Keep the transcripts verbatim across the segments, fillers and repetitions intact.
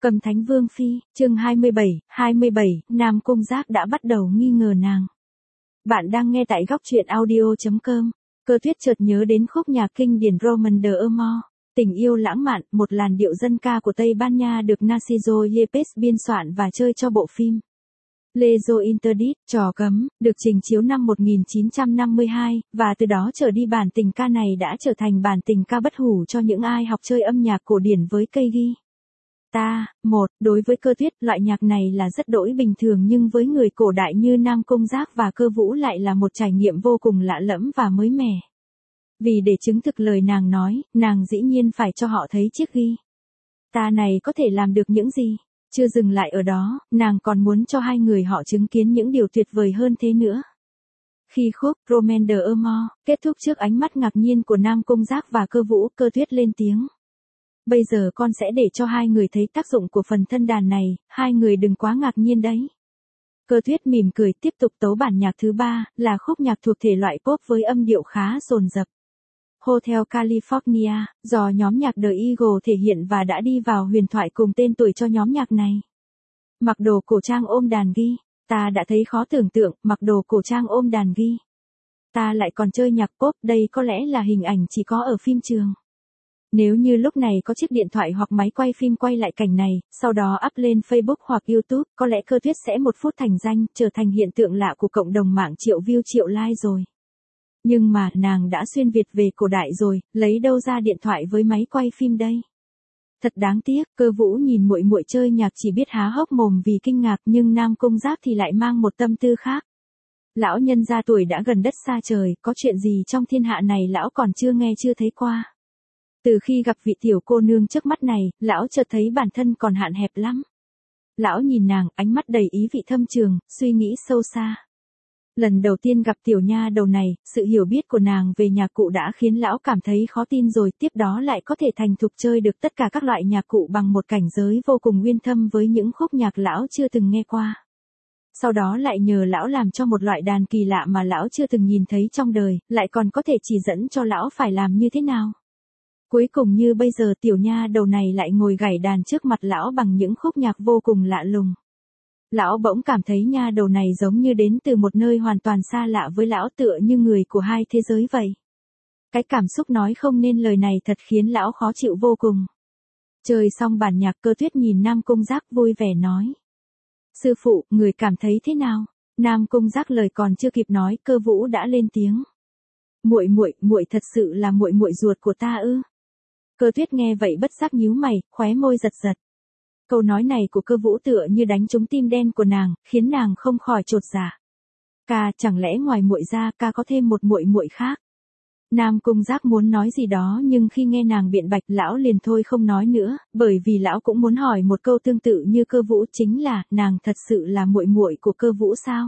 Cầm Thánh Vương Phi, chương hai mươi bảy, hai mươi bảy, Nam Cung Giác đã bắt đầu nghi ngờ nàng. Bạn đang nghe tại góc truyện audio chấm com. Cơ Tuyết chợt nhớ đến khúc nhạc kinh điển Roman de Amor, tình yêu lãng mạn, một làn điệu dân ca của Tây Ban Nha được Narciso Yepes biên soạn và chơi cho bộ phim Lezo Interdit, trò cấm, được trình chiếu năm một nghìn chín trăm năm mươi hai, và từ đó trở đi bản tình ca này đã trở thành bản tình ca bất hủ cho những ai học chơi âm nhạc cổ điển với cây ghi. Ta, một, đối với Cơ Tuyết, loại nhạc này là rất đỗi bình thường nhưng với người cổ đại như Nam Cung Giác và Cơ Vũ lại là một trải nghiệm vô cùng lạ lẫm và mới mẻ. Vì để chứng thực lời nàng nói, nàng dĩ nhiên phải cho họ thấy chiếc ghi. Ta này có thể làm được những gì? Chưa dừng lại ở đó, nàng còn muốn cho hai người họ chứng kiến những điều tuyệt vời hơn thế nữa. Khi khúc Roman de Amor kết thúc trước ánh mắt ngạc nhiên của Nam Cung Giác và Cơ Vũ, Cơ Tuyết lên tiếng. Bây giờ con sẽ để cho hai người thấy tác dụng của phần thân đàn này, hai người đừng quá ngạc nhiên đấy. Cơ Tuyết mỉm cười tiếp tục tấu bản nhạc thứ ba, là khúc nhạc thuộc thể loại pop với âm điệu khá dồn dập. Hotel California, do nhóm nhạc The Eagles thể hiện và đã đi vào huyền thoại cùng tên tuổi cho nhóm nhạc này. Mặc đồ cổ trang ôm đàn ghi, ta đã thấy khó tưởng tượng, mặc đồ cổ trang ôm đàn ghi. Ta lại còn chơi nhạc pop, đây có lẽ là hình ảnh chỉ có ở phim trường. Nếu như lúc này có chiếc điện thoại hoặc máy quay phim quay lại cảnh này, sau đó up lên Facebook hoặc YouTube, có lẽ Cơ Tuyết sẽ một phút thành danh, trở thành hiện tượng lạ của cộng đồng mạng triệu view triệu like rồi. Nhưng mà, nàng đã xuyên Việt về cổ đại rồi, lấy đâu ra điện thoại với máy quay phim đây? Thật đáng tiếc, Cơ Vũ nhìn muội muội chơi nhạc chỉ biết há hốc mồm vì kinh ngạc, nhưng Nam Cung Giác thì lại mang một tâm tư khác. Lão nhân gia tuổi đã gần đất xa trời, có chuyện gì trong thiên hạ này lão còn chưa nghe chưa thấy qua. Từ khi gặp vị tiểu cô nương trước mắt này, lão chợt thấy bản thân còn hạn hẹp lắm. Lão nhìn nàng, ánh mắt đầy ý vị thâm trường, suy nghĩ sâu xa. Lần đầu tiên gặp tiểu nha đầu này, sự hiểu biết của nàng về nhạc cụ đã khiến lão cảm thấy khó tin rồi, tiếp đó lại có thể thành thục chơi được tất cả các loại nhạc cụ bằng một cảnh giới vô cùng uyên thâm với những khúc nhạc lão chưa từng nghe qua. Sau đó lại nhờ lão làm cho một loại đàn kỳ lạ mà lão chưa từng nhìn thấy trong đời, lại còn có thể chỉ dẫn cho lão phải làm như thế nào. Cuối cùng như bây giờ tiểu nha đầu này lại ngồi gảy đàn trước mặt lão bằng những khúc nhạc vô cùng lạ lùng. Lão bỗng cảm thấy nha đầu này giống như đến từ một nơi hoàn toàn xa lạ với lão, tựa như người của hai thế giới vậy. Cái cảm xúc nói không nên lời này thật khiến lão khó chịu vô cùng. Chơi xong bản nhạc, Cơ Tuyết nhìn Nam Cung Giác vui vẻ nói. Sư phụ, người cảm thấy thế nào? Nam Cung Giác lời còn chưa kịp nói, Cơ Vũ đã lên tiếng. Muội muội, muội thật sự là muội muội ruột của ta ư? Cơ Tuyết nghe vậy bất giác nhíu mày, khóe môi giật giật. Câu nói này của Cơ Vũ tựa như đánh trúng tim đen của nàng, khiến nàng không khỏi chột dạ. Ca, chẳng lẽ ngoài muội ra, ca có thêm một muội muội khác? Nam Cung Giác muốn nói gì đó nhưng khi nghe nàng biện bạch, lão liền thôi không nói nữa, bởi vì lão cũng muốn hỏi một câu tương tự như Cơ Vũ, chính là, nàng thật sự là muội muội của Cơ Vũ sao?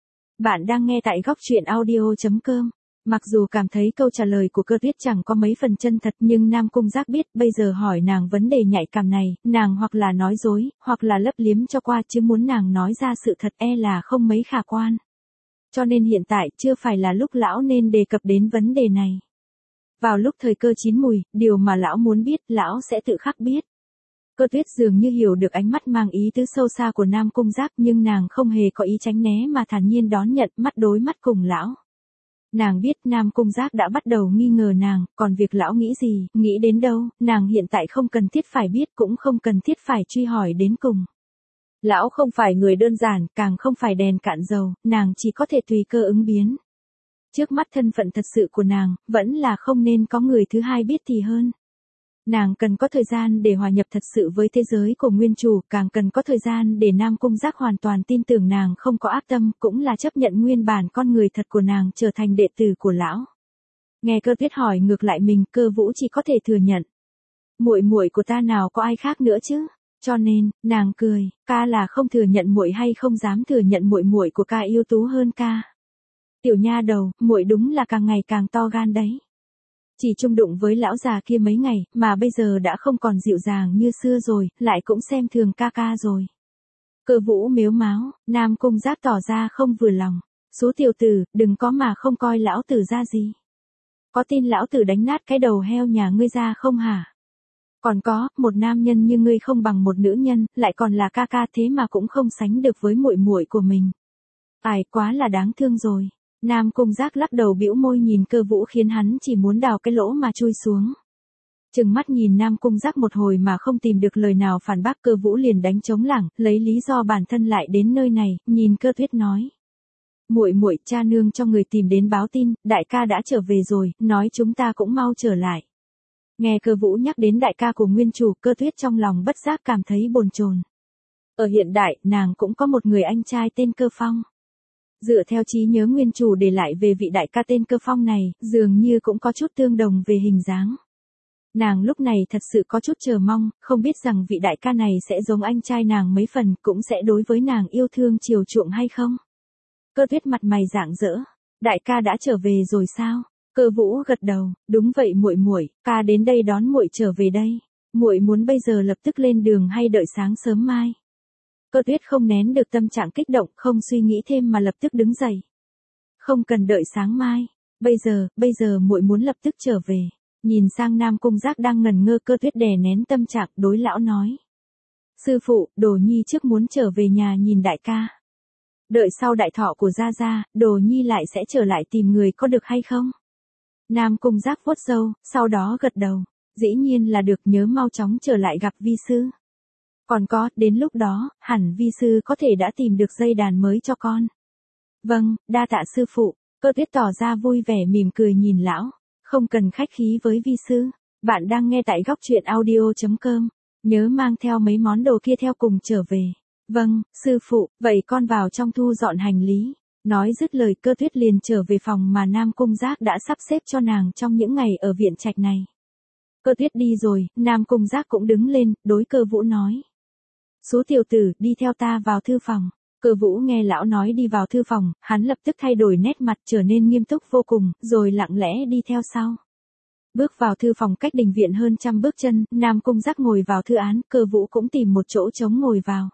Bạn đang nghe tại góc truyện audio chấm com. Mặc dù cảm thấy câu trả lời của Cơ Tuyết chẳng có mấy phần chân thật, nhưng Nam Cung Giác biết bây giờ hỏi nàng vấn đề nhạy cảm này, nàng hoặc là nói dối, hoặc là lấp liếm cho qua, chứ muốn nàng nói ra sự thật e là không mấy khả quan. Cho nên hiện tại chưa phải là lúc lão nên đề cập đến vấn đề này. Vào lúc thời cơ chín mùi, điều mà lão muốn biết, lão sẽ tự khắc biết. Cơ Tuyết dường như hiểu được ánh mắt mang ý tứ sâu xa của Nam Cung Giác, nhưng nàng không hề có ý tránh né mà thản nhiên đón nhận, mắt đối mắt cùng lão. Nàng biết Nam Cung Giác đã bắt đầu nghi ngờ nàng, còn việc lão nghĩ gì, nghĩ đến đâu, nàng hiện tại không cần thiết phải biết, cũng không cần thiết phải truy hỏi đến cùng. Lão không phải người đơn giản, càng không phải đèn cạn dầu, nàng chỉ có thể tùy cơ ứng biến. Trước mắt thân phận thật sự của nàng, vẫn là không nên có người thứ hai biết thì hơn. Nàng cần có thời gian để hòa nhập thật sự với thế giới của nguyên chủ, càng cần có thời gian để Nam Cung Giác hoàn toàn tin tưởng nàng không có ác tâm, cũng là chấp nhận nguyên bản con người thật của nàng trở thành đệ tử của lão. Nghe Cơ Tuyết hỏi ngược lại mình, Cơ Vũ chỉ có thể thừa nhận. Muội muội của ta nào có ai khác nữa chứ? Cho nên, nàng cười, ca là không thừa nhận muội hay không dám thừa nhận muội muội của ca ưu tú hơn ca. Tiểu nha đầu, muội đúng là càng ngày càng to gan đấy. Chỉ chung đụng với lão già kia mấy ngày, mà bây giờ đã không còn dịu dàng như xưa rồi, lại cũng xem thường ca ca rồi. Cơ Vũ mếu máo, Nam Cung Giác tỏ ra không vừa lòng. Số tiểu tử, đừng có mà không coi lão tử ra gì. Có tin lão tử đánh nát cái đầu heo nhà ngươi ra không hả? Còn có, một nam nhân như ngươi không bằng một nữ nhân, lại còn là ca ca thế mà cũng không sánh được với muội muội của mình. Ai, quá là đáng thương rồi. Nam Cung Giác lắc đầu bĩu môi nhìn Cơ Vũ khiến hắn chỉ muốn đào cái lỗ mà chui xuống. Trừng mắt nhìn Nam Cung Giác một hồi mà không tìm được lời nào phản bác, Cơ Vũ liền đánh trống lảng, lấy lý do bản thân lại đến nơi này, nhìn Cơ Tuyết nói. Muội muội, cha nương cho người tìm đến báo tin, đại ca đã trở về rồi, nói chúng ta cũng mau trở lại. Nghe Cơ Vũ nhắc đến đại ca của nguyên chủ, Cơ Tuyết trong lòng bất giác cảm thấy bồn chồn. Ở hiện đại, nàng cũng có một người anh trai tên Cơ Phong. Dựa theo trí nhớ nguyên chủ để lại về vị đại ca tên Cơ Phong này, dường như cũng có chút tương đồng về hình dáng. Nàng lúc này thật sự có chút chờ mong, không biết rằng vị đại ca này sẽ giống anh trai nàng mấy phần, cũng sẽ đối với nàng yêu thương chiều chuộng hay không. Cơ Tuyết mặt mày rạng rỡ, đại ca đã trở về rồi sao? Cơ Vũ gật đầu, đúng vậy muội muội, ca đến đây đón muội trở về đây. Muội muốn bây giờ lập tức lên đường hay đợi sáng sớm mai? Cơ Tuyết không nén được tâm trạng kích động, không suy nghĩ thêm mà lập tức đứng dậy. Không cần đợi sáng mai, bây giờ, bây giờ muội muốn lập tức trở về. Nhìn sang Nam Cung Giác đang ngần ngơ, Cơ Tuyết đè nén tâm trạng, đối lão nói. Sư phụ, Đồ Nhi trước muốn trở về nhà nhìn đại ca. Đợi sau đại thọ của Gia Gia, Đồ Nhi lại sẽ trở lại tìm người có được hay không? Nam Cung Giác vuốt râu, sau đó gật đầu. Dĩ nhiên là được, nhớ mau chóng trở lại gặp vi sư. Còn có, đến lúc đó, hẳn vi sư có thể đã tìm được dây đàn mới cho con. Vâng, đa tạ sư phụ. Cơ Tuyết tỏ ra vui vẻ mỉm cười nhìn lão. Không cần khách khí với vi sư. Bạn đang nghe tại góc truyện audio chấm com. Nhớ mang theo mấy món đồ kia theo cùng trở về. Vâng, sư phụ, vậy con vào trong thu dọn hành lý. Nói dứt lời, Cơ Tuyết liền trở về phòng mà Nam Cung Giác đã sắp xếp cho nàng trong những ngày ở viện trạch này. Cơ Tuyết đi rồi, Nam Cung Giác cũng đứng lên, đối Cơ Vũ nói. Số tiểu tử, đi theo ta vào thư phòng. Cơ Vũ nghe lão nói đi vào thư phòng, hắn lập tức thay đổi nét mặt trở nên nghiêm túc vô cùng, rồi lặng lẽ đi theo sau. Bước vào thư phòng cách đình viện hơn trăm bước chân, Nam Cung Giác ngồi vào thư án, Cơ Vũ cũng tìm một chỗ trống ngồi vào.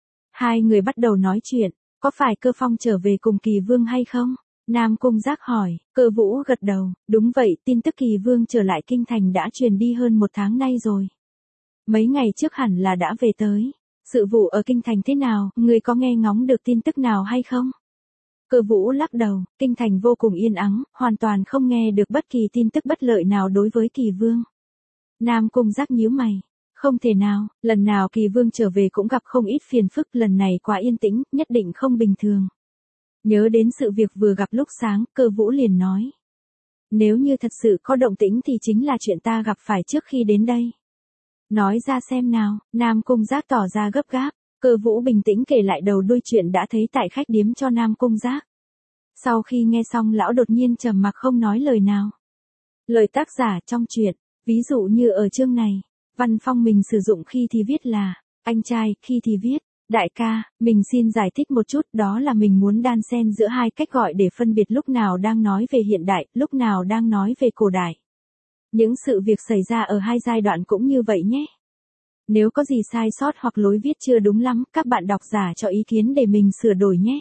Hai người bắt đầu nói chuyện, có phải Cơ Phong trở về cùng Kỳ Vương hay không? Nam Cung Giác hỏi, Cơ Vũ gật đầu, đúng vậy, tin tức Kỳ Vương trở lại kinh thành đã truyền đi hơn một tháng nay rồi. Mấy ngày trước hẳn là đã về tới. Sự vụ ở kinh thành thế nào, người có nghe ngóng được tin tức nào hay không? Cơ Vũ lắc đầu, kinh thành vô cùng yên ắng, hoàn toàn không nghe được bất kỳ tin tức bất lợi nào đối với Kỳ Vương. Nam Cung Giác nhíu mày. Không thể nào, lần nào Kỳ Vương trở về cũng gặp không ít phiền phức, lần này quá yên tĩnh, nhất định không bình thường. Nhớ đến sự việc vừa gặp lúc sáng, Cơ Vũ liền nói. Nếu như thật sự có động tĩnh thì chính là chuyện ta gặp phải trước khi đến đây. Nói ra xem nào, Nam Cung Giác tỏ ra gấp gáp, Cơ Vũ bình tĩnh kể lại đầu đuôi chuyện đã thấy tại khách điếm cho Nam Cung Giác. Sau khi nghe xong lão đột nhiên trầm mặc không nói lời nào. Lời tác giả trong truyện, ví dụ như ở chương này, văn phong mình sử dụng khi thì viết là, anh trai, khi thì viết, đại ca, mình xin giải thích một chút, đó là mình muốn đan xen giữa hai cách gọi để phân biệt lúc nào đang nói về hiện đại, lúc nào đang nói về cổ đại. Những sự việc xảy ra ở hai giai đoạn cũng như vậy nhé. Nếu có gì sai sót hoặc lối viết chưa đúng lắm, các bạn độc giả cho ý kiến để mình sửa đổi nhé.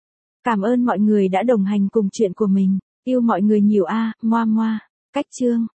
Cảm ơn mọi người đã đồng hành cùng chuyện của mình. Yêu mọi người nhiều a, à, moa moa. Cách chương.